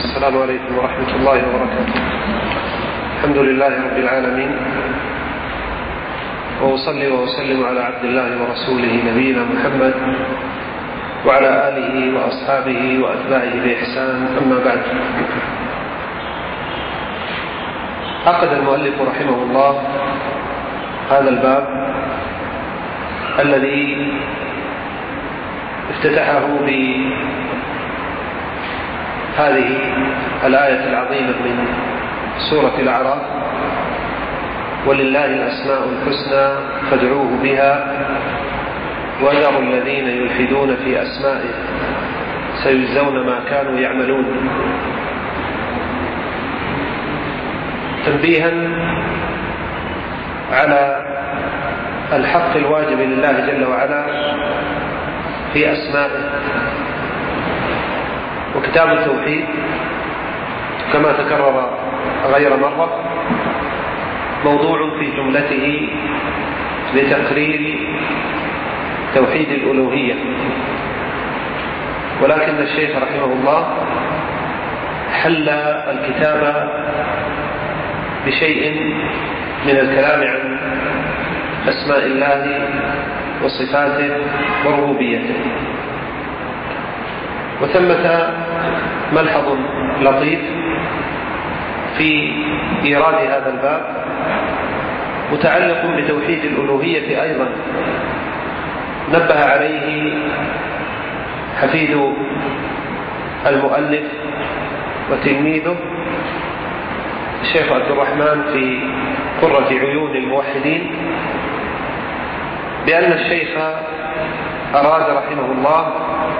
السلام عليكم ورحمة الله وبركاته. الحمد لله رب العالمين، وأصلي وأسلم على عبد الله ورسوله نبينا محمد وعلى آله وأصحابه وأتباعه بإحسان، أما بعد. عقد المؤلف رحمه الله هذا الباب الذي افتتحه بهذه الآية العظيمة من سورة الأعراف: ولله الأسماء الحسنى فادعوه بها وذروا الذين يلحدون في أسمائه سيجزون ما كانوا يعملون. تنبيها على الحق الواجب لله جل وعلا في أسمائه. وكتاب التوحيد كما تكرر غير مرة موضوع في جملته لتقرير توحيد الألوهية، ولكن الشيخ رحمه الله حل الكتاب بشيء من الكلام عن أسماء الله وصفاته وربوبيته. وثمة ملحظ لطيف في إيراد هذا الباب متعلق بتوحيد الألوهية أيضا، نبه عليه حفيد المؤلف وتلميذه الشيخ عبد الرحمن في قرة عيون الموحدين، بأن الشيخ أراد رحمه الله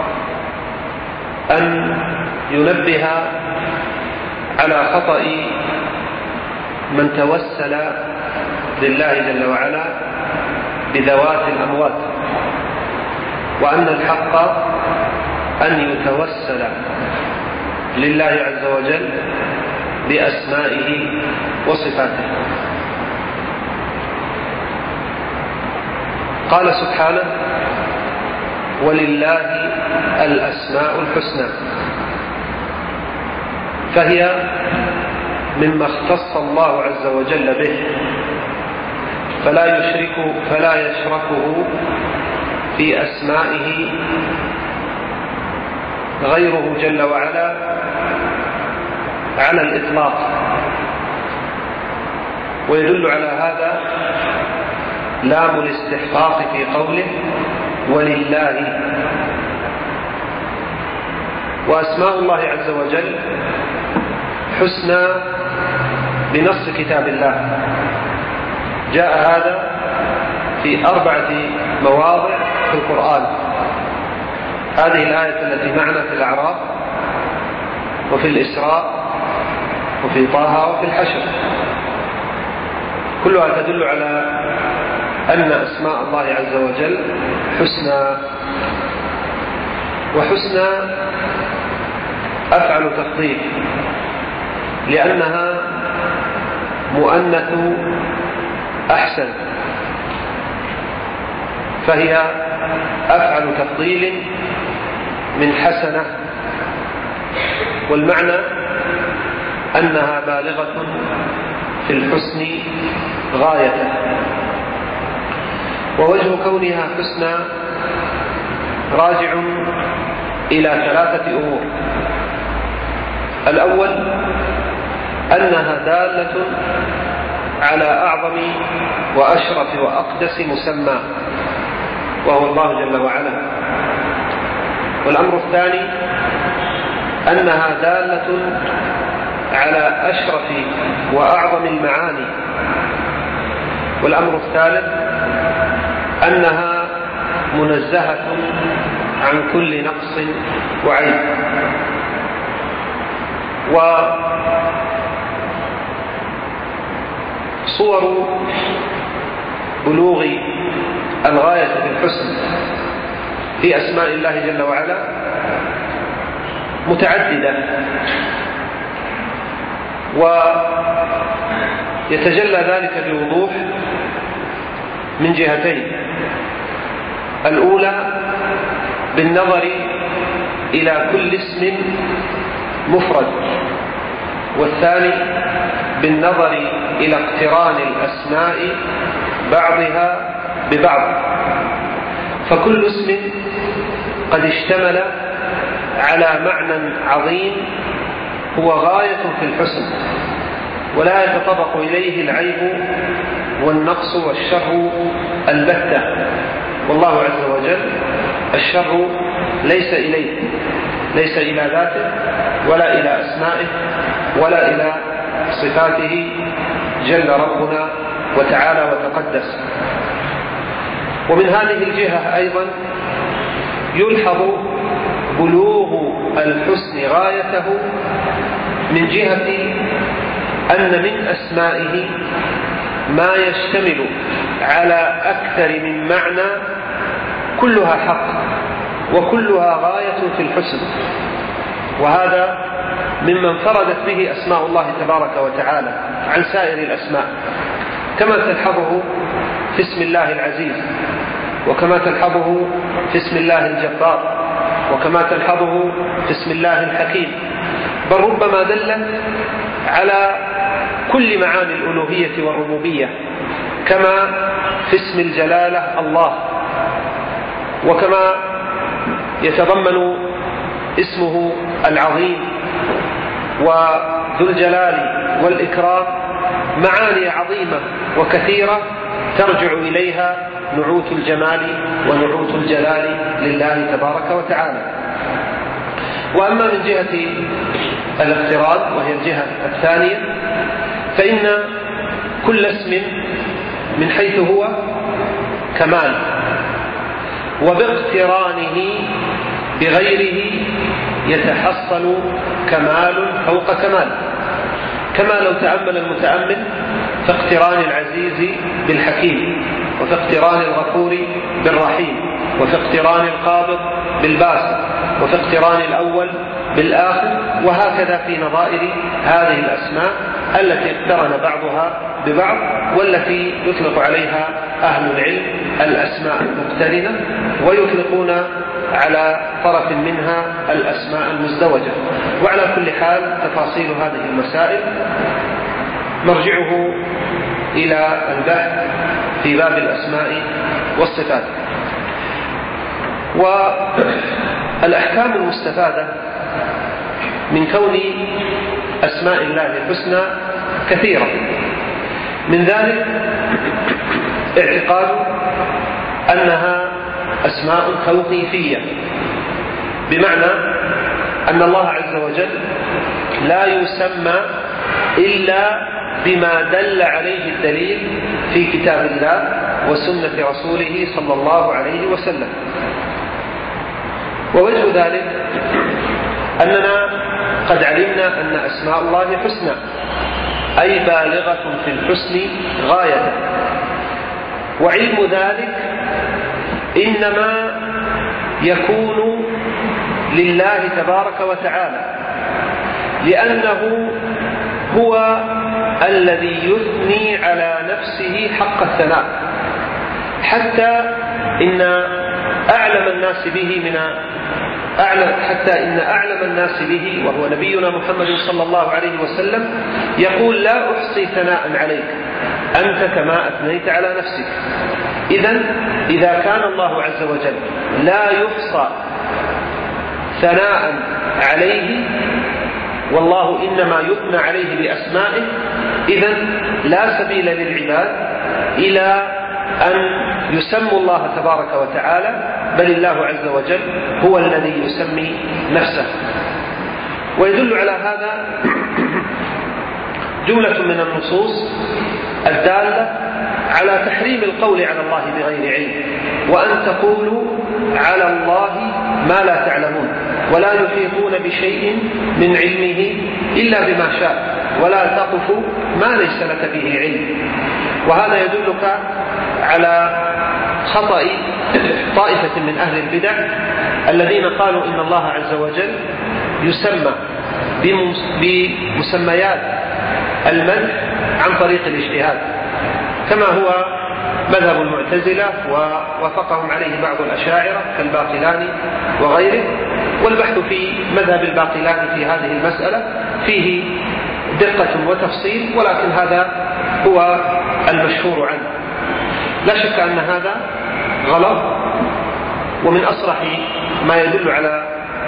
أن ينبه على خطأ من توسل لله جل وعلا بذوات الأموات، وأن الحق أن يتوسل لله عز وجل بأسمائه وصفاته. قال سبحانه: ولله الأسماء الحسنى، فهي مما اختص الله عز وجل به، فلا يشركه في أسمائه غيره جل وعلا على الإطلاق. ويدل على هذا لام الاستحقاق في قوله ولله. وأسماء الله عز وجل حسنى بنص كتاب الله، جاء هذا في 4 مواضع في القرآن: هذه الآية التي معنا في الأعراف، وفي الإسراء، وفي طه، وفي الحشر، كلها تدل على أن أسماء الله عز وجل حسنى. وحسنى أفعل تفضيل، لأنها مؤنث أحسن، فهي أفعل تفضيل من حسنة، والمعنى أنها بالغة في الحسن غاية. ووجه كونها حسنى راجع إلى 3 أمور: الأول أنها دالة على أعظم وأشرف وأقدس مسمى، وهو الله جل وعلا. والأمر الثاني أنها دالة على أشرف وأعظم المعاني. والأمر الثالث أنها منزهة عن كل نقص وعيب. وصور بلوغ الغاية في الحسن في أسماء الله جل وعلا متعددة، ويتجلى ذلك بوضوح من جهتين: الأولى بالنظر إلى كل اسم مفرد، والثاني بالنظر إلى اقتران الأسماء بعضها ببعض، فكل اسم قد اشتمل على معنى عظيم هو غاية في الحسن، ولا يتطرق إليه العيب والنقص والشر البتة، والله عز وجل الشر ليس إليه، ليس إلى ذاته ولا إلى أسمائه ولا إلى صفاته جل ربنا وتعالى وتقدس. ومن هذه الجهة أيضا يلحظ بلوغ الحسن غايته من جهة أن من أسمائه ما يشتمل على أكثر من معنى كلها حق وكلها غاية في الحسن، وهذا مما انفردت به أسماء الله تبارك وتعالى عن سائر الأسماء، كما تلحظه في اسم الله العزيز، وكما تلحظه في اسم الله الجبار، وكما تلحظه في اسم الله الحكيم، بل ربما دلت على كل معاني الألوهية والربوبية، كما في اسم الجلالة الله، وكما يتضمن اسمه العظيم وذو الجلال والإكرام معاني عظيمة وكثيرة ترجع إليها نعوت الجمال ونعوت الجلال لله تبارك وتعالى. وأما من جهة الاقتران وهي الجهة الثانية، فإن كل اسم من حيث هو كمال، وباقترانه بغيره يتحصل كمال فوق كمال، كما لو تأمل المتأمل في اقتران العزيز بالحكيم، وفي اقتران الغفور بالرحيم، وفي اقتران القابض بالباسط، وفي اقتران الأول بالآخر، وهكذا في نظائر هذه الأسماء التي اقترن بعضها ببعض، والتي يطلق عليها أهل العلم الأسماء المقترنة، ويطلقون على طرف منها الأسماء المزدوجة. وعلى كل حال تفاصيل هذه المسائل مرجعه إلى البحث في باب الأسماء والصفات. والأحكام المستفادة من كون أسماء الله الحسنى كثيرة، من ذلك اعتقاد أنها أسماء توقيفية، بمعنى أن الله عز وجل لا يسمى إلا بما دل عليه الدليل في كتاب الله وسنة رسوله صلى الله عليه وسلم. ووجه ذلك أننا قد علمنا أن أسماء الله حسنى، أي بالغة في الحسن غاية، وعلم ذلك إنما يكون لله تبارك وتعالى، لأنه هو الذي يثني على نفسه حق الثناء، حتى إن أعلم الناس به وهو نبينا محمد صلى الله عليه وسلم يقول: لا أحصي ثناء عليك أنت كما أثنيت على نفسك. إذا كان الله عز وجل لا يحصى ثناء عليه، والله إنما يثنى عليه بأسمائه، إذن لا سبيل للعباد إلى أن يسموا الله تبارك وتعالى، بل الله عز وجل هو الذي يسمي نفسه. ويدل على هذا جملة من النصوص الدالة على تحريم القول على الله بغير علم، وأن تقولوا على الله ما لا تعلمون، ولا يحيطون بشيء من علمه إلا بما شاء، ولا تقف ما ليس لك به علم. وهذا يدلك على خطأ طائفة من أهل البدع الذين قالوا إن الله عز وجل يسمى بمسميات المدح عن طريق الاجتهاد، كما هو مذهب المعتزلة ووافقهم عليه بعض الأشاعرة كالباقلاني وغيره، والبحث في مذهب الباقلاني في هذه المسألة فيه دقة وتفصيل، ولكن هذا هو المشهور عنه. لا شك أن هذا غلط، ومن أصرح ما يدل على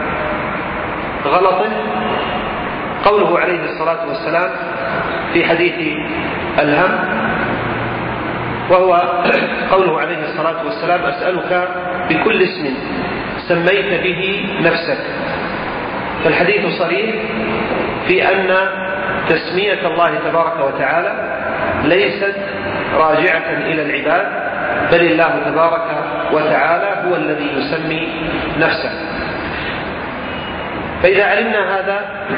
غلطه قوله عليه الصلاة والسلام في حديث الهم، وهو قوله عليه الصلاة والسلام: أسألك بكل اسم سميت به نفسك. فالحديث صريح في أن تسمية الله تبارك وتعالى ليست راجعة إلى العباد، بل الله تبارك وتعالى هو الذي يسمي نفسه. فإذا علمنا هذا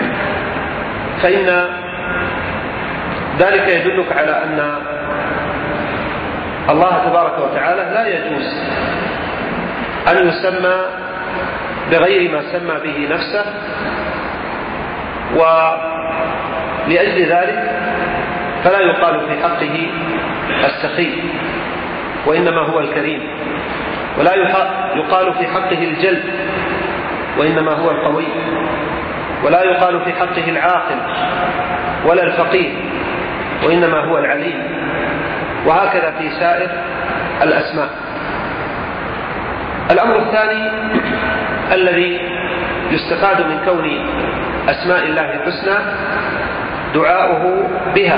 فإن ذلك يدلك على أن الله تبارك وتعالى لا يجوز أن يسمى بغير ما سمى به نفسه، ولأجل ذلك فلا يقال في حقه السخي، وإنما هو الكريم، ولا يقال في حقه الجلد، وإنما هو القوي، ولا يقال في حقه العاقل ولا الفقير، وإنما هو العليم، وهكذا في سائر الأسماء. الأمر الثاني الذي يستفاد من كون أسماء الله الحسنى دعاؤه بها،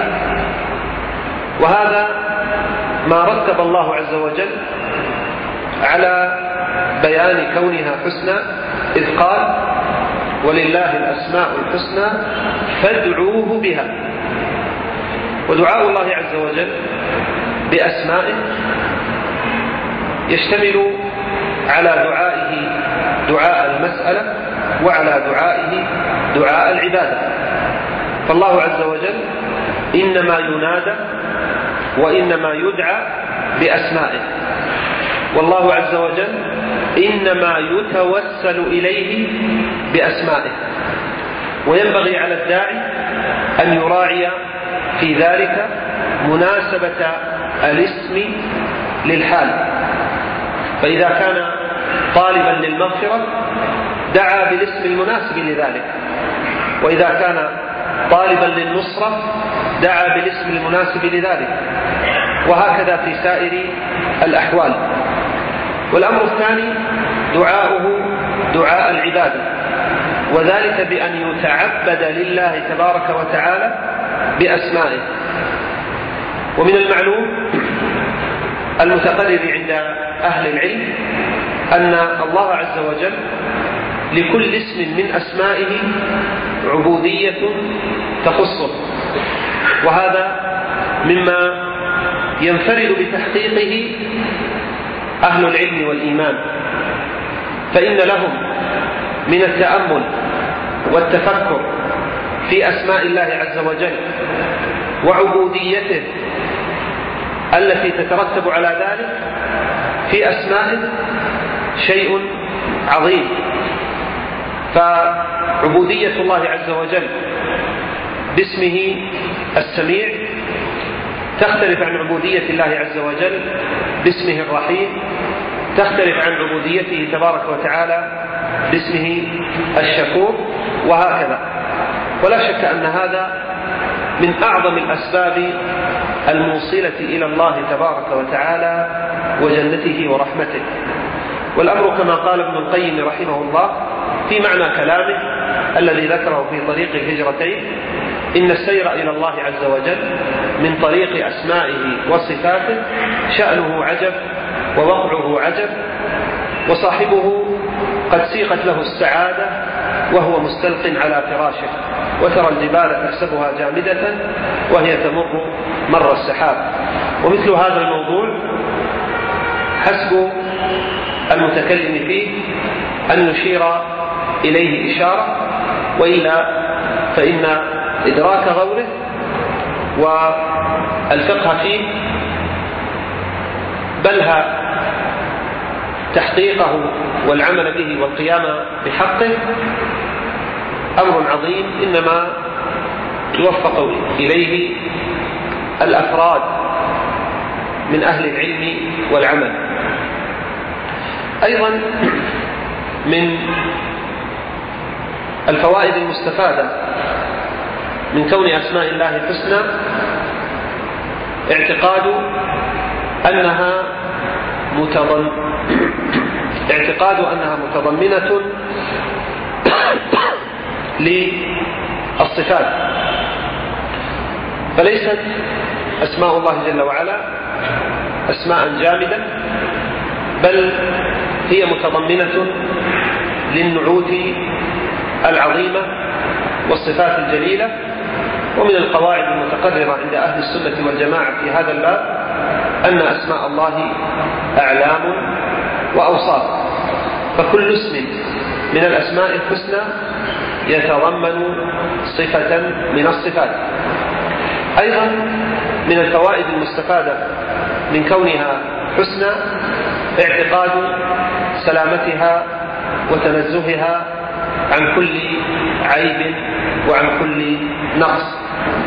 وهذا ما رتب الله عز وجل على بيان كونها حسنى، إذ قال: ولله الأسماء الحسنى فادعوه بها. ودعاء الله عز وجل بأسمائه يشتمل على دعائه دعاء المسألة، وعلى دعائه دعاء العبادة. فالله عز وجل إنما ينادى وإنما يدعى بأسمائه، والله عز وجل إنما يتوسل إليه بأسمائه. وينبغي على الداعي أن يراعي في ذلك مناسبة الاسم للحال، فإذا كان طالبا للمغفرة دعا بالاسم المناسب لذلك، وإذا كان طالبا للنصرة دعا بالاسم المناسب لذلك، وهكذا في سائر الأحوال. والأمر الثاني دعاؤه دعاء العبادة، وذلك بأن يتعبد لله تبارك وتعالى بأسمائه. ومن المعلوم المتقرر عند أهل العلم أن الله عز وجل لكل اسم من أسمائه عبودية تخصه، وهذا مما ينفرد بتحقيقه أهل العلم والإيمان، فإن لهم من التأمل والتفكر في أسماء الله عز وجل وعبوديته التي تترتب على ذلك في أسمائه شيء عظيم. فعبودية الله عز وجل باسمه السميع تختلف عن عبودية الله عز وجل باسمه الرحيم، تختلف عن عبوديته تبارك وتعالى باسمه الشكور، وهكذا. ولا شك أن هذا من أعظم الأسباب الموصلة إلى الله تبارك وتعالى وجنته ورحمته. والأمر كما قال ابن القيم رحمه الله في معنى كلامه الذي ذكره في طريق الهجرتين: إن السير إلى الله عز وجل من طريق أسمائه وصفاته شأنه عجب ووقعه عجب، وصاحبه قد سيقت له السعادة وهو مستلق على فراشه، وترى الجبال تحسبها جامدة وهي تمر مر السحاب. ومثل هذا الموضوع حسب المتكلم فيه أن يشير إليه إشارة، وإلا فإن إدراك غوره والفقه فيه بل تحقيقه والعمل به والقيام بحقه أمر عظيم إنما يوفق إليه الأفراد من أهل العلم والعمل. أيضا من الفوائد المستفادة من كون أسماء الله الحسنى اعتقاد أنها متضمنة للصفات، فليست أسماء الله جل وعلا أسماء جامدة، بل هي متضمنة للنعوت العظيمة والصفات الجليلة. ومن القواعد المتقررة عند أهل السنة والجماعة في هذا الباب أن أسماء الله أعلام وأوصاف، فكل اسم من الأسماء الحسنى يتضمن صفة من الصفات. أيضا من الفوائد المستفادة من كونها حسنى اعتقاد سلامتها وتنزهها عن كل عيب وعن كل نقص.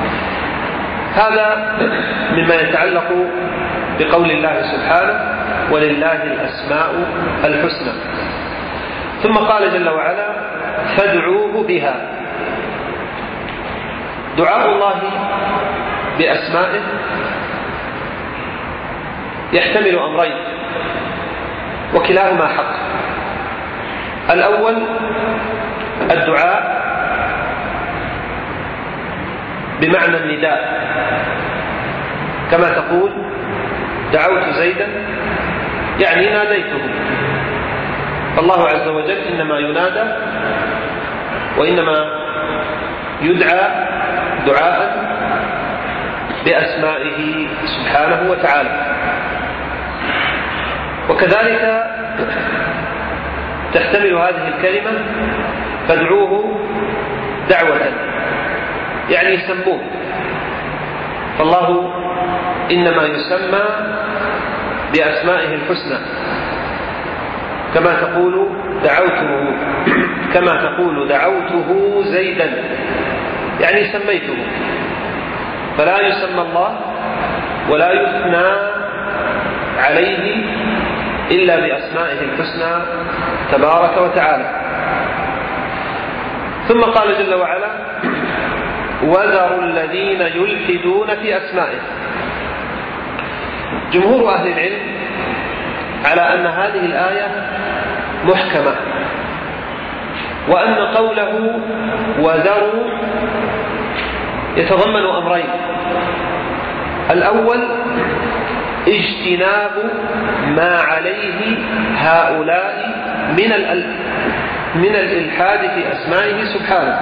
هذا مما يتعلق بقول الله سبحانه: ولله الأسماء الحسنى. ثم قال جل وعلا: فادعوه بها. دعاء الله بأسمائه يحتمل أمرين وكلاهما حق. الأول الدعاء بمعنى النداء، كما تقول: دعوت زيدا، يعني ناديته. فالله عز وجل إنما ينادى وإنما يدعى دعاء بأسمائه سبحانه وتعالى. وكذلك تحتمل هذه الكلمة فادعوه دعوة، يعني سموه. فالله إنما يسمى بأسمائه الحسنى، كما تقول دعوته زيدا، يعني سميته. فلا يسمى الله ولا يثنى عليه إلا بأسمائه الحسنى تبارك وتعالى. ثم قال جل وعلا: وذروا الذين يلحدون في أسمائه. جمهور أهل العلم على أن هذه الآية محكمة، وأن قوله وذروا يتضمن أمرين: الأول اجتناب ما عليه هؤلاء من الإلحاد في أسمائه سبحانه،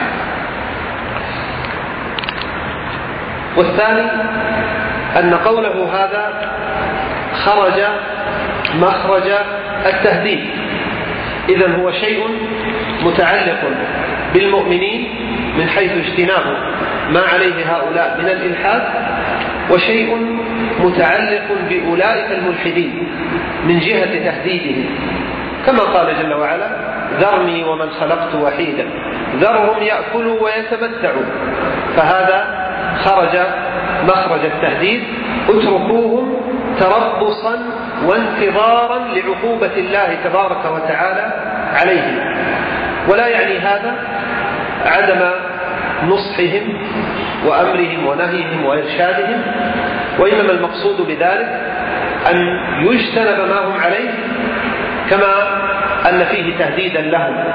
والثاني أن قوله هذا خرج مخرج التهديد، إذن هو شيء متعلق بالمؤمنين من حيث اجتناب ما عليه هؤلاء من الإلحاد، وشيء متعلق بأولئك الملحدين من جهة تهديدهم، كما قال جل وعلا: ذرني ومن خلقت وحيدا ذرهم يأكلوا ويتمتعوا. فهذا خرج مخرج التهديد: اتركوهم تربصا وانتظارا لعقوبة الله تبارك وتعالى عليهم. ولا يعني هذا عدم نصحهم وأمرهم ونهيهم وإرشادهم، وإنما المقصود بذلك أن يجتنب ما هم عليه، كما أن فيه تهديدا لهم.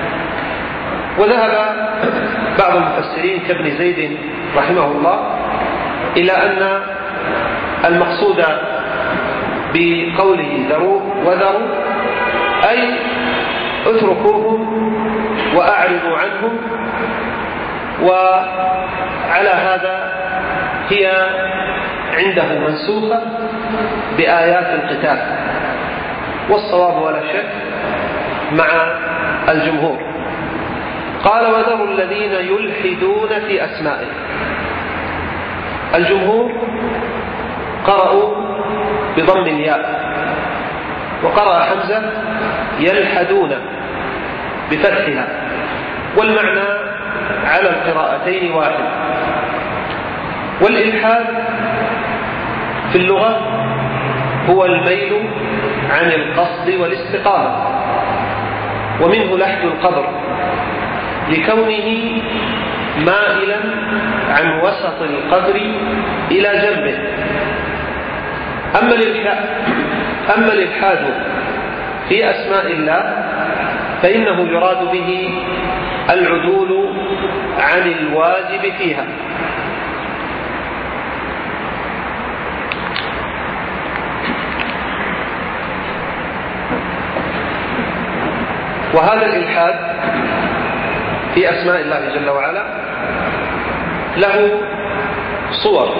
وذهب بعض المفسرين كابن زيد رحمه الله إلى أن المقصود بقوله ذروه وذروا أي اتركوهم وأعرضوا عنهم، وعلى هذا هي عنده منسوخة بآيات القتال، والصواب ولا شك مع الجمهور. قال: وذروا الذين يلحدون في أسمائه. الجمهور قرأوا بضم الياء، وقرأ حمزة يلحدون بفتحها، والمعنى على القراءتين واحد. والإلحاد في اللغة هو الميل عن القصد والاستقامة، ومنه لحد القدر، لكونه مائلا عن وسط القدر إلى جنبه. أما الإلحاد في أسماء الله فإنه يراد به العدول عن الواجب فيها. وهذا الإلحاد في أسماء الله جل وعلا له صور،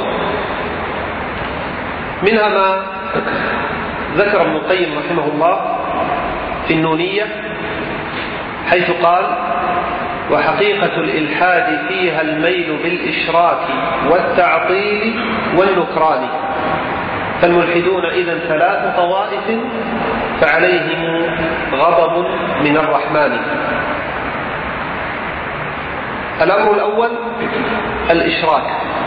منها ما ذكر ابن القيم رحمه الله في النونية حيث قال: وحقيقة الإلحاد فيها الميل بالإشراك والتعطيل والنكران، فالملحدون إذن 3 طوائف فعليهم غضب من الرحمن. الأمر الأول الإشراك،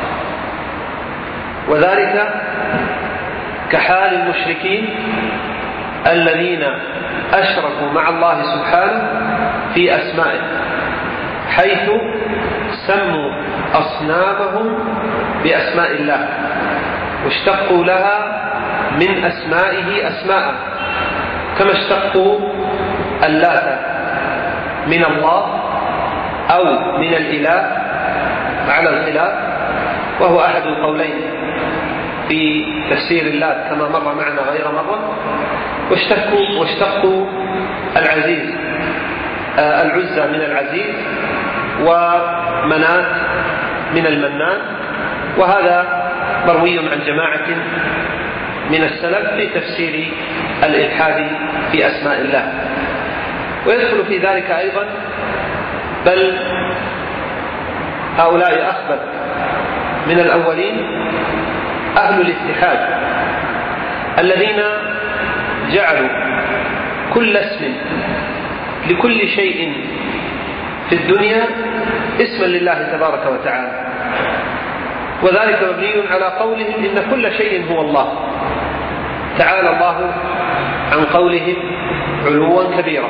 وذلك كحال المشركين الذين أشركوا مع الله سبحانه في أسمائه، حيث سموا أصنامهم بأسماء الله واشتقوا لها من أسمائه أسماء، كما اشتقوا اللات من الله أو من الإله على الخلاف، وهو أحد القولين في تفسير اللات كما مر معنا غير مرة. واشتقوا العزيز العزى من العزيز، ومنات من المنان، وهذا مروي عن جماعة من السلف في تفسير الإلحاد في أسماء الله. ويدخل في ذلك أيضا بل هؤلاء أخبث من الأولين أهل الاتحاد الذين جعلوا كل اسم لكل شيء في الدنيا اسما لله تبارك وتعالى، وذلك مبني على قولهم إن كل شيء هو الله، تعالى الله عن قولهم علوا كبيرا.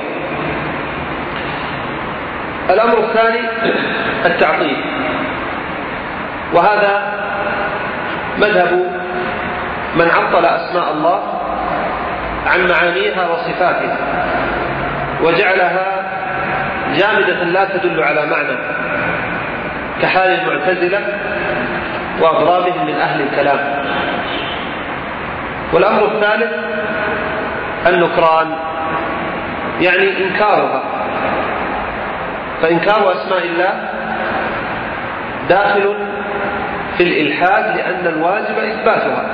الأمر الثاني التعطيل، وهذا مذهب من عطل أسماء الله عن معانيها وصفاتها وجعلها جامدة لا تدل على معنى، كحال المعتزلة وأضرابهم من أهل الكلام. والأمر الثالث النكران، يعني إنكارها، فإنكار أسماء الله داخل في الإلحاد لأن الواجب إثباتها،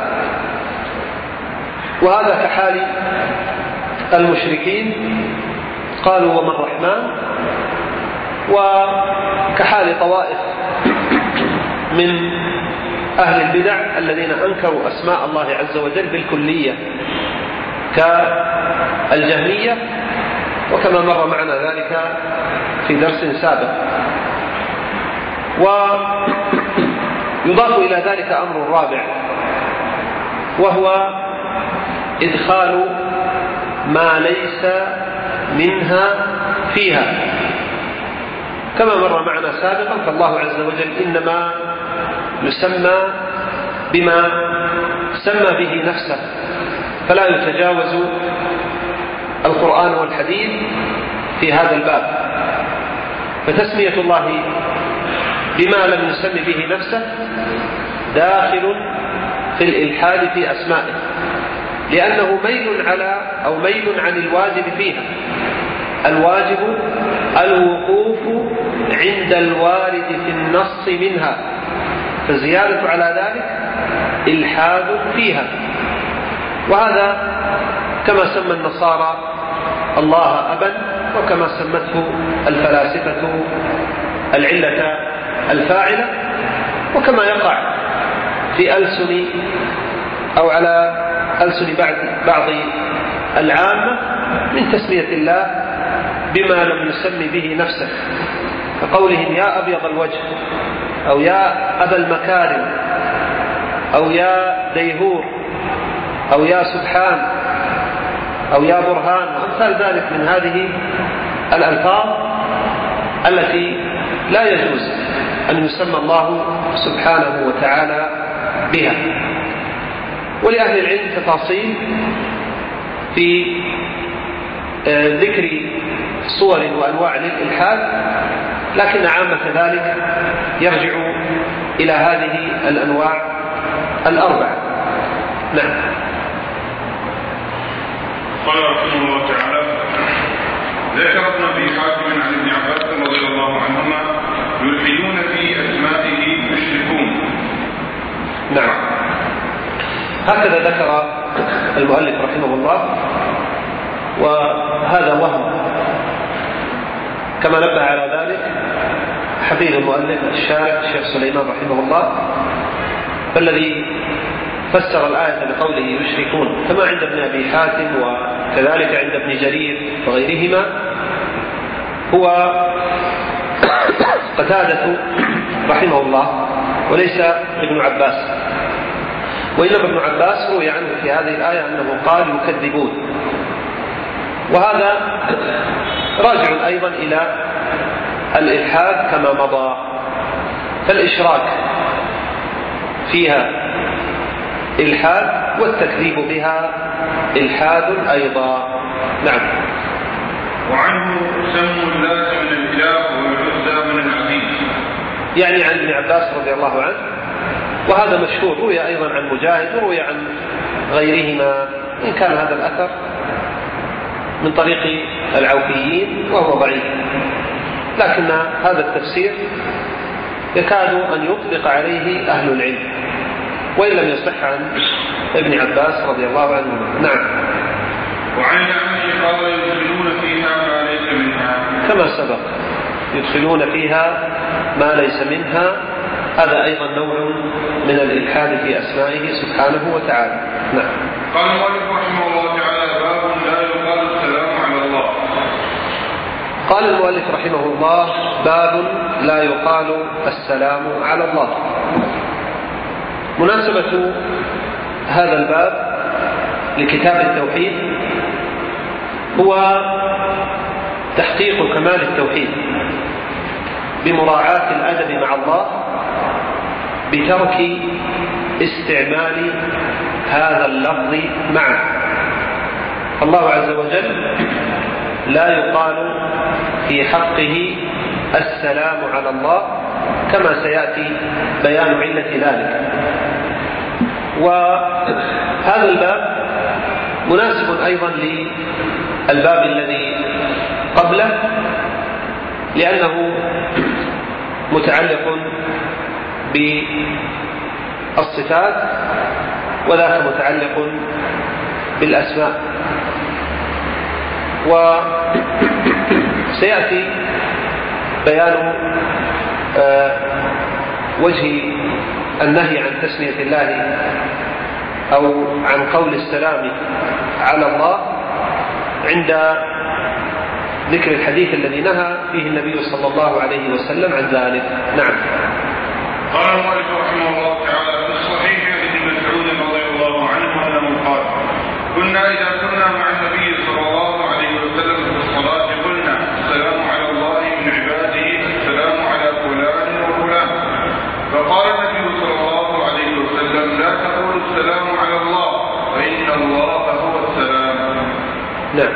وهذا كحال المشركين قالوا وما الرحمن، وكحال طوائف من أهل البدع الذين أنكروا أسماء الله عز وجل بالكلية كالجهمية، وكما مر معنا ذلك في درس سابق. ويضاف إلى ذلك أمر رابع، وهو إدخال ما ليس منها فيها، كما مر معنا سابقا. فالله عز وجل إنما يسمى بما سمى به نفسه، فلا يتجاوز القرآن والحديث في هذا الباب. فتسمية الله بما لم يسم به نفسه داخل في الإلحاد في أسمائه، لأنه ميل عن الواجب فيها. الواجب الوقوف عند الوارد في النص منها، فالزيادة على ذلك إلحاد فيها. وهذا كما سمى النصارى الله أبا، وكما سمته الفلاسفة العلة الفاعلة، وكما يقع في ألسن أو على ألسن بعض العامة من تسمية الله بما لم يسم به نفسه، كقولهم يا أبيض الوجه، أو يا أبا المكارم، أو يا ديهور، أو يا سبحان، أو يا برهان، وأمثال ذلك من هذه الألفاظ التي لا يجوز أن يسمى الله سبحانه وتعالى بها. ولأهل العلم تفاصيل في ذكر صور وأنواع للإلحاد، لكن عامة ذلك يرجع إلى هذه الأنواع الأربعة. نعم. قال رحمه الله تعالى: ذكر ابن أبي حاتم عن ابن عباس رضي الله عنهما: يلحدون في أسمائه يشركون. نعم. هكذا ذكر المؤلف رحمه الله، وهذا وهم كما نبه على ذلك حفيد المؤلف الشارع الشيخ سليمان رحمه الله، فالذي فسر الآية بقوله يشركون كما عند ابن أبي حاتم وكذلك عند ابن جرير وغيرهما هو قتادة رحمه الله وليس ابن عباس. وإنما ابن عباس روي عنه في هذه الآية أنه قال يكذبون، وهذا راجع أيضا إلى الإلحاد كما مضى، فالإشراك فيها إلحاد والتكذيب بها إلحاد أيضا. نعم. وعنه سموا اللات من الإله والعزى من العزيز، يعني عن ابن عباس رضي الله عنه، وهذا مشهور، روي أيضا عن مجاهد وروي عن غيرهما، إن كان هذا الأثر من طريق العوفيين وهو ضعيف، لكن هذا التفسير يكاد أن يطلق عليه أهل العلم وإن لم يصح عن ابن عباس رضي الله عنه. نعم. وعن الأعمش قال: يدخلون فيها ما ليس منها، كما سبق، يدخلون فيها ما ليس منها، هذا أيضا نوع من الإلحاد في أسمائه سبحانه وتعالى. نعم. قال المؤلف رحمه الله تعالى: باب لا يقال السلام على الله. قال المؤلف رحمه الله: باب لا يقال السلام على الله. مناسبة هذا الباب لكتاب التوحيد هو تحقيق كمال التوحيد بمراعاة الأدب مع الله بترك استعمال هذا اللفظ معه. الله عز وجل لا يقال في حقه السلام على الله كما سيأتي بيان علة ذلك. وهذا الباب مناسب أيضا للباب الذي قبله، لأنه متعلق بالصفات وذاك متعلق بالأسماء. وسيأتي بيان وجه النهي عن تسمية الله أو عن قول السلام على الله عند ذكر الحديث الذي نهى فيه النبي صلى الله عليه وسلم عن ذلك. نعم. قال المؤلف رحمه الله تعالى: في الصحيح عن ابن مسعود رضي الله عنه أنه قال: كنا إذا كنا مع النبي صلى الله عليه وسلم في الصلاة قلنا: السلام على الله من عباده، السلام على فلان وفلان. فقال النبي صلى الله عليه وسلم: لا تقولوا السلام على الله، فإن الله هو السلام. نعم.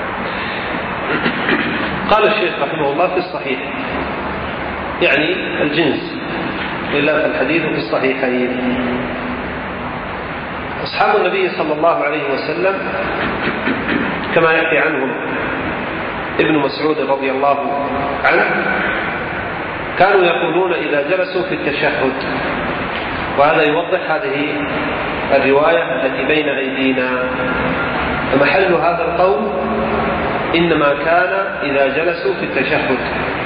قال الشيخ رحمه الله: في الصحيح، يعني الجنس، إلا في الحديث في الصحيحين. أصحاب النبي صلى الله عليه وسلم كما يأتي عنهم ابن مسعود رضي الله عنه كانوا يقولون إذا جلسوا في التشهد، وهذا يوضح هذه الرواية التي بين أيدينا. فمحل هذا القول إنما كان إذا جلسوا في التشهد،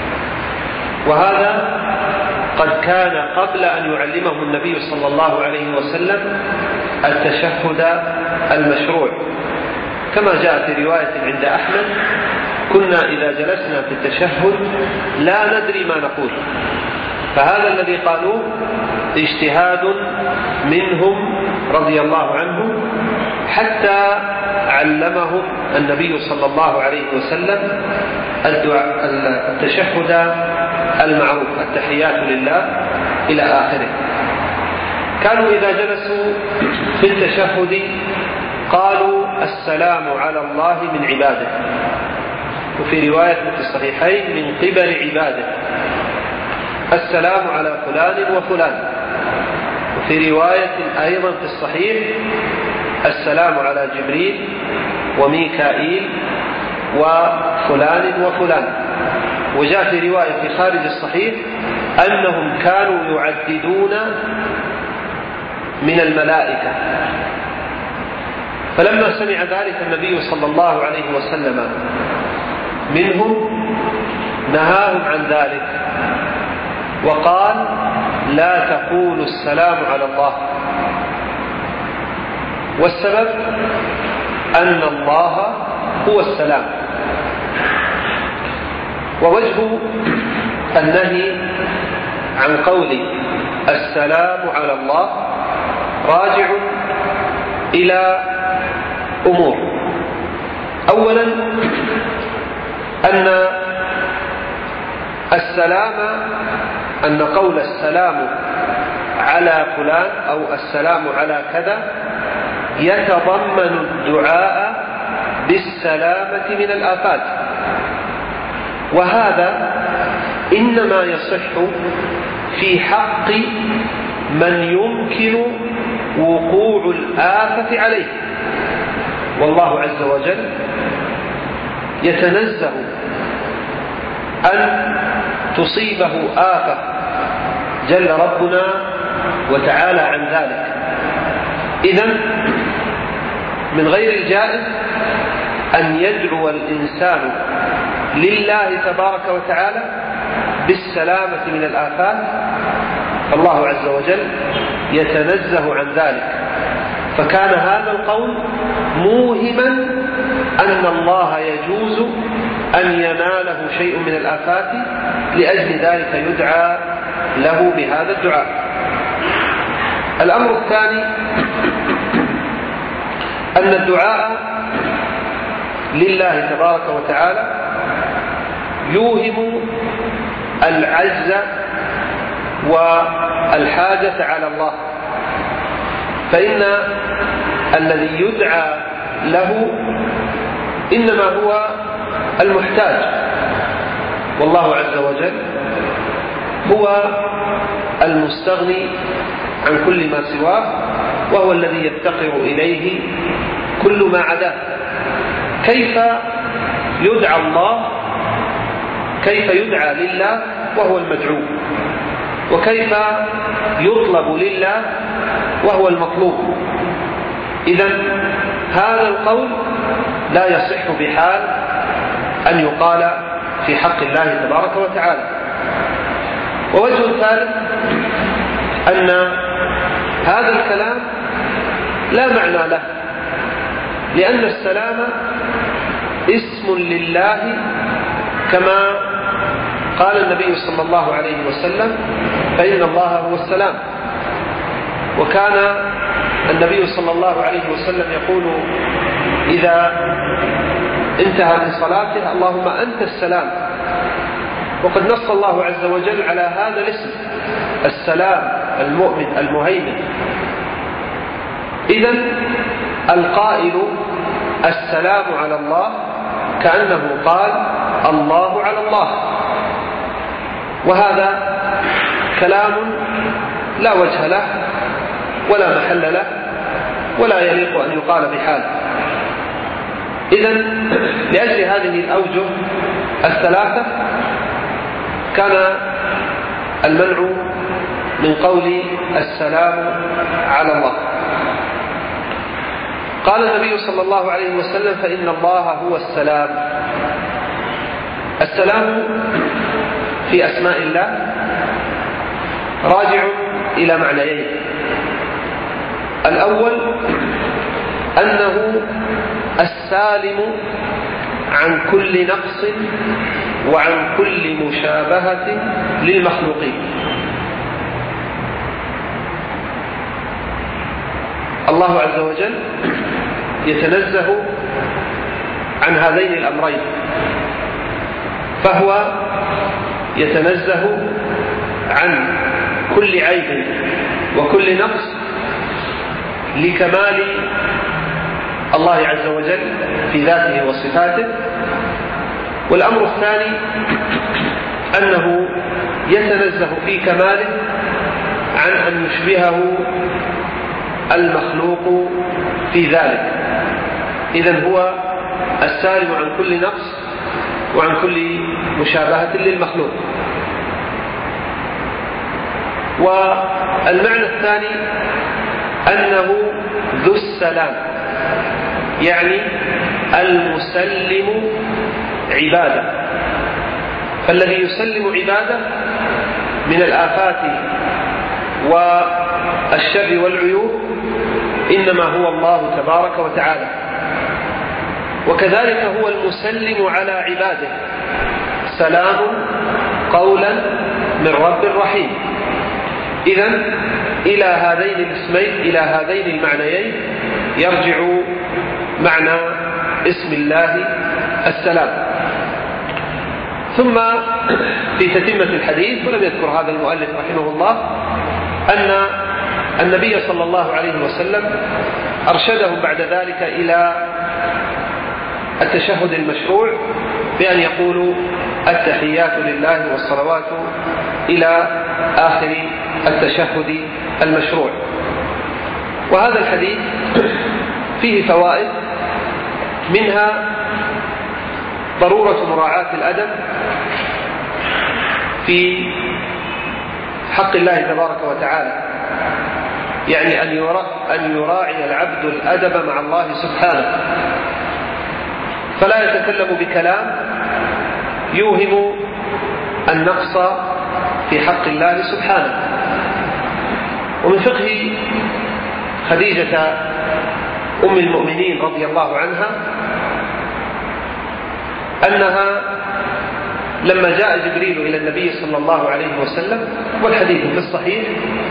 وهذا قد كان قبل أن يعلمهم النبي صلى الله عليه وسلم التشهد المشروع، كما جاء في رواية عند أحمد: كنا إذا جلسنا في التشهد لا ندري ما نقول. فهذا الذي قالوه اجتهاد منهم رضي الله عنهم حتى علمهم النبي صلى الله عليه وسلم التشهد المعروف التحيات لله إلى آخره. كانوا إذا جلسوا في التشهد قالوا السلام على الله من عباده، وفي رواية في الصحيحين من قبل عباده، السلام على فلان وفلان، وفي رواية أيضا في الصحيح السلام على جبريل وميكائيل وفلان وفلان. وجاء في رواية في خارج الصحيح أنهم كانوا يعددون من الملائكة. فلما سمع ذلك النبي صلى الله عليه وسلم منهم نهاهم عن ذلك وقال لا تقولوا السلام على الله، والسبب أن الله هو السلام. ووجه النهي عن قول السلام على الله راجع إلى أمور. أولا أن قول السلام على فلان أو السلام على كذا يتضمن الدعاء بالسلامة من الآفات، وهذا إنما يصح في حق من يمكن وقوع الآفة عليه، والله عز وجل يتنزه أن تصيبه آفة جل ربنا وتعالى عن ذلك. إذن من غير الجائز أن يدعو الإنسان لله تبارك وتعالى بالسلامة من الآفات، الله عز وجل يتنزه عن ذلك. فكان هذا القول موهما أن الله يجوز أن يناله شيء من الآفات، لأجل ذلك يدعى له بهذا الدعاء. الأمر الثاني أن الدعاء لله تبارك وتعالى يوهم العجز والحاجة على الله، فإن الذي يدعى له إنما هو المحتاج، والله عز وجل هو المستغني عن كل ما سواه، وهو الذي يفتقر إليه كل ما عداه. كيف يدعى الله، كيف يدعى لله وهو المدعو، وكيف يطلب لله وهو المطلوب؟ إذن هذا القول لا يصح بحال أن يقال في حق الله تبارك وتعالى. ووجه ثالث أن هذا الكلام لا معنى له، لأن السلام اسم لله، كما قال النبي صلى الله عليه وسلم فإن الله هو السلام. وكان النبي صلى الله عليه وسلم يقول إذا انتهى من صلاته اللهم أنت السلام، وقد نص الله عز وجل على هذا الاسم السلام المؤمن المهيمن. إذن القائل السلام على الله كأنه قال الله على الله، وهذا كلام لا وجه له ولا محل له ولا يليق أن يقال بحال. إذن لأجل هذه الأوجه الثلاثة كان المنع من قول السلام على الله. قال النبي صلى الله عليه وسلم فإن الله هو السلام. السلام في أسماء الله راجع إلى معنيين. الأول أنه السالم عن كل نقص وعن كل مشابهة للمخلوقين. الله عز وجل يتنزه عن هذين الأمرين، فهو يتنزه عن كل عيب وكل نقص لكمال الله عز وجل في ذاته وصفاته. والأمر الثاني أنه يتنزه في كماله عن أن يشبهه المخلوق في ذلك، إذن هو السالم عن كل نقص وعن كل مشابهة للمخلوق. والمعنى الثاني أنه ذو السلام، يعني المسلم عباده، فالذي يسلم عباده من الآفات والشر والعيوب إنما هو الله تبارك وتعالى، وكذلك هو المسلم على عباده، سلام قولا من رب رحيم. إذن إلى هذين الاسمين، إلى هذين المعنيين يرجع معنى اسم الله السلام. ثم في تتمة الحديث، ولم يذكر هذا المؤلف رحمه الله، أن النبي صلى الله عليه وسلم أرشدهم بعد ذلك إلى التشهد المشروع بأن يقولوا التحيات لله والصلوات إلى آخر التشهد المشروع. وهذا الحديث فيه فوائد، منها ضرورة مراعاة الأدب في حق الله تبارك وتعالى، يعني أن يراعي العبد الأدب مع الله سبحانه، فلا يتكلم بكلام يوهم النقص في حق الله سبحانه. ومن فقه خديجة أم المؤمنين رضي الله عنها أنها لما جاء جبريل إلى النبي صلى الله عليه وسلم، والحديث في الصحيح،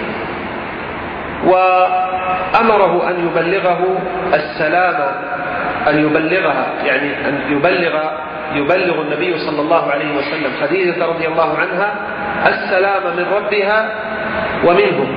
وأمره أن يبلغه السلام، أن يبلغها، يعني أن يبلغ النبي صلى الله عليه وسلم خديجة رضي الله عنها السلام من ربها ومنه.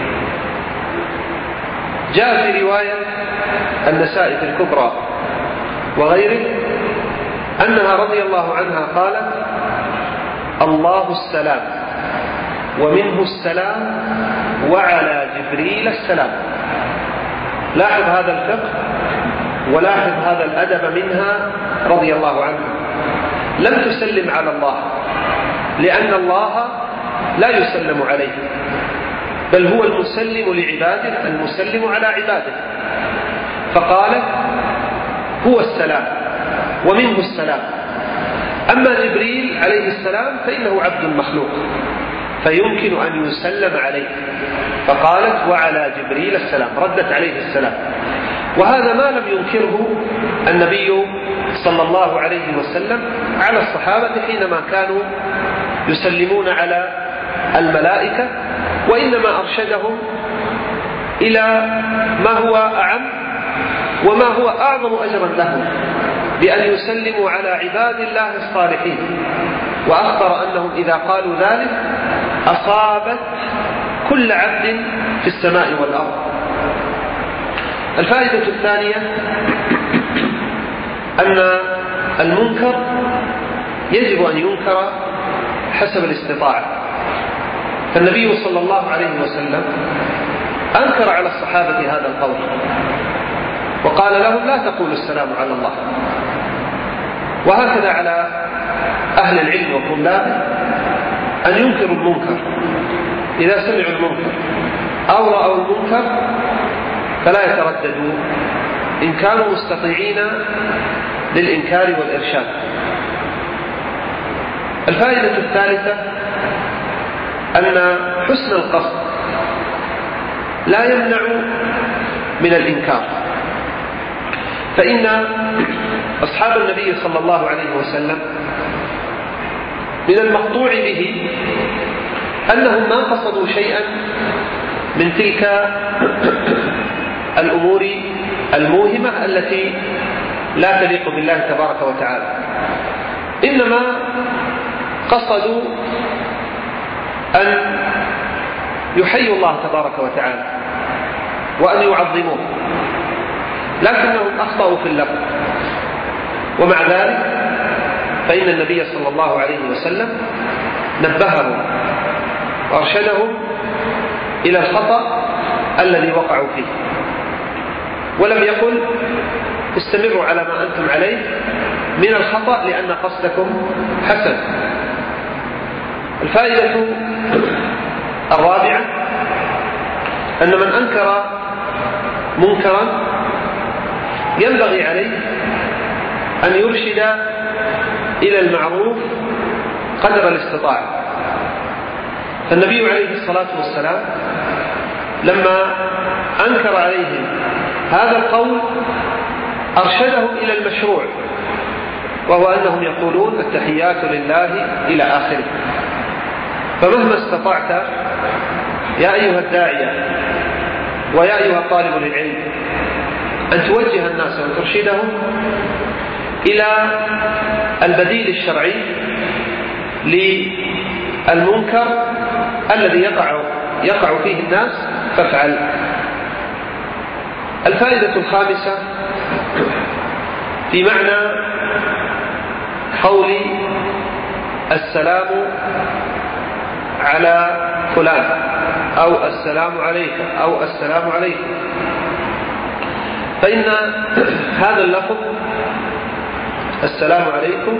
جاء في رواية النسائي في الكبرى وغيره أنها رضي الله عنها قالت: الله السلام ومنه السلام وعلى جبريل السلام. لاحظ هذا الفقه ولاحظ هذا الأدب منها رضي الله عنها. لم تسلم على الله، لأن الله لا يسلم عليه، بل هو المسلم لعباده، المسلم على عباده، فقالت: هو السلام ومنه السلام. أما جبريل عليه السلام فإنه عبد مخلوق فيمكن أن يسلم عليه، فقالت: وعلى جبريل السلام، ردت عليه السلام. وهذا ما لم ينكره النبي صلى الله عليه وسلم على الصحابة حينما كانوا يسلمون على الملائكة، وإنما أرشدهم إلى ما هو أعم وما هو أعظم أجرا لهم، بأن يسلموا على عباد الله الصالحين. وأخبر أنهم إذا قالوا ذلك أصابت كل عبد في السماء والأرض. الفائدة الثانية أن المنكر يجب أن ينكر حسب الاستطاعة، فالنبي صلى الله عليه وسلم أنكر على الصحابة هذا القول وقال لهم: لا تقولوا السلام على الله. وهكذا على أهل العلم وطلابه أن ينكروا المنكر، إذا سمعوا المنكر أو رأوا المنكر فلا يترددوا إن كانوا مستطيعين للإنكار والإرشاد. الفائدة الثالثة أن حسن القصد لا يمنع من الإنكار، فإن أصحاب النبي صلى الله عليه وسلم من المقطوع به أنهم ما قصدوا شيئا من تلك الأمور الموهمة التي لا تليق بالله تبارك وتعالى. إنما قصدوا أن يحيوا الله تبارك وتعالى وأن يعظموه، لكنهم أخطأوا في اللفظ. ومع ذلك فإن النبي صلى الله عليه وسلم نبههم وأرشدهم إلى الخطأ الذي وقعوا فيه، ولم يقل استمروا على ما أنتم عليه من الخطأ لأن قصدكم حسن. الفائدة الرابعة أن من أنكر منكرا ينبغي عليه أن يرشد إلى المعروف قدر الاستطاعة. فالنبي عليه الصلاة والسلام لما أنكر عليهم هذا القول أرشدهم إلى المشروع، وهو أنهم يقولون التحيات لله إلى آخره. فمهما استطعت يا أيها الداعية ويا أيها الطالب للعلم أن توجه الناس وترشدهم إلى البديل الشرعي للمنكر الذي يقع فيه الناس فافعل. الفائدة الخامسة في معنى قول السلام على فلان أو السلام عليك أو السلام عليكم، فإن هذا اللفظ السلام عليكم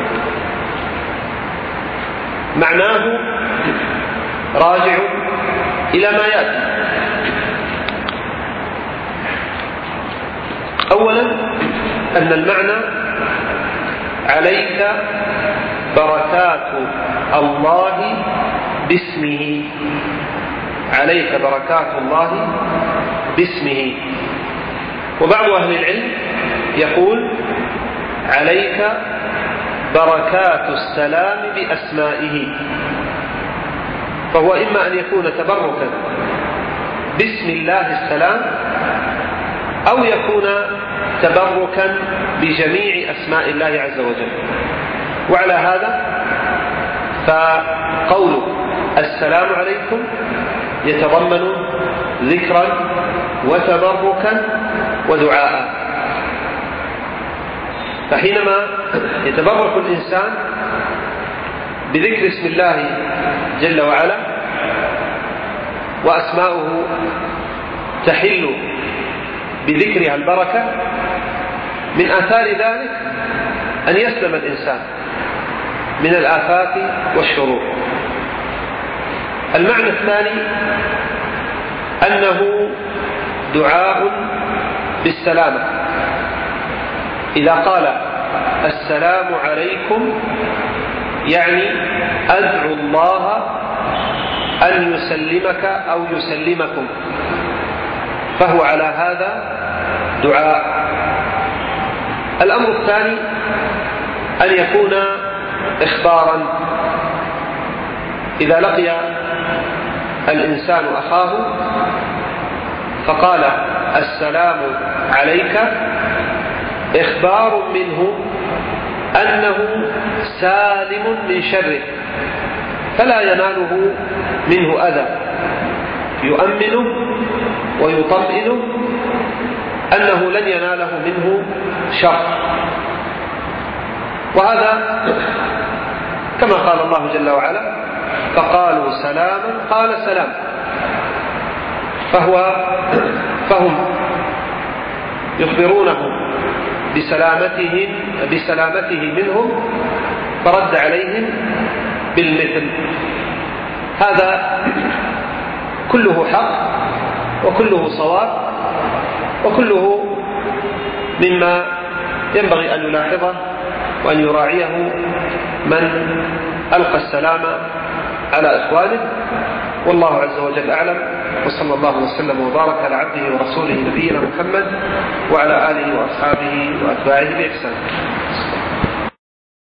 معناه راجع إلى ما يأتي. أولا أن المعنى عليك بركات الله باسمه، عليك بركات الله باسمه. وبعض أهل العلم يقول عليك بركات السلام بأسمائه، فهو إما أن يكون تبركا باسم الله السلام أو يكون تبركا بجميع أسماء الله عز وجل. وعلى هذا فقول السلام عليكم يتضمن ذكرا وتبركا ودعاء. فحينما يتبرك الإنسان بذكر اسم الله جل وعلا وأسماؤه تحل بذكرها البركة، من آثار ذلك أن يسلم الإنسان من الآفات والشرور. المعنى الثاني أنه دعاء بالسلامة. إذا قال السلام عليكم يعني أدعو الله أن يسلمك أو يسلمكم، فهو على هذا دعاء. الأمر الثاني أن يكون إخبارا. إذا لقي الإنسان أخاه فقال السلام عليك إخبار منه أنه سالم من شره فلا يناله منه أذى، يؤمنه ويطمئنه أنه لن يناله منه شر. وهذا كما قال الله جل وعلا فقالوا سلاما قال سلام، فهم يخبرونه بسلامته منهم فرد عليهم بالمثل. هذا كله حق وكله صواب وكله مما ينبغي أن يلاحظه وأن يراعيه من ألقى السلام على إخوانه. والله عز وجل أعلم، وصلى الله وسلم وبارك على عبده ورسوله نبينا محمد وعلى آله وأصحابه وأتباعه بإحسان.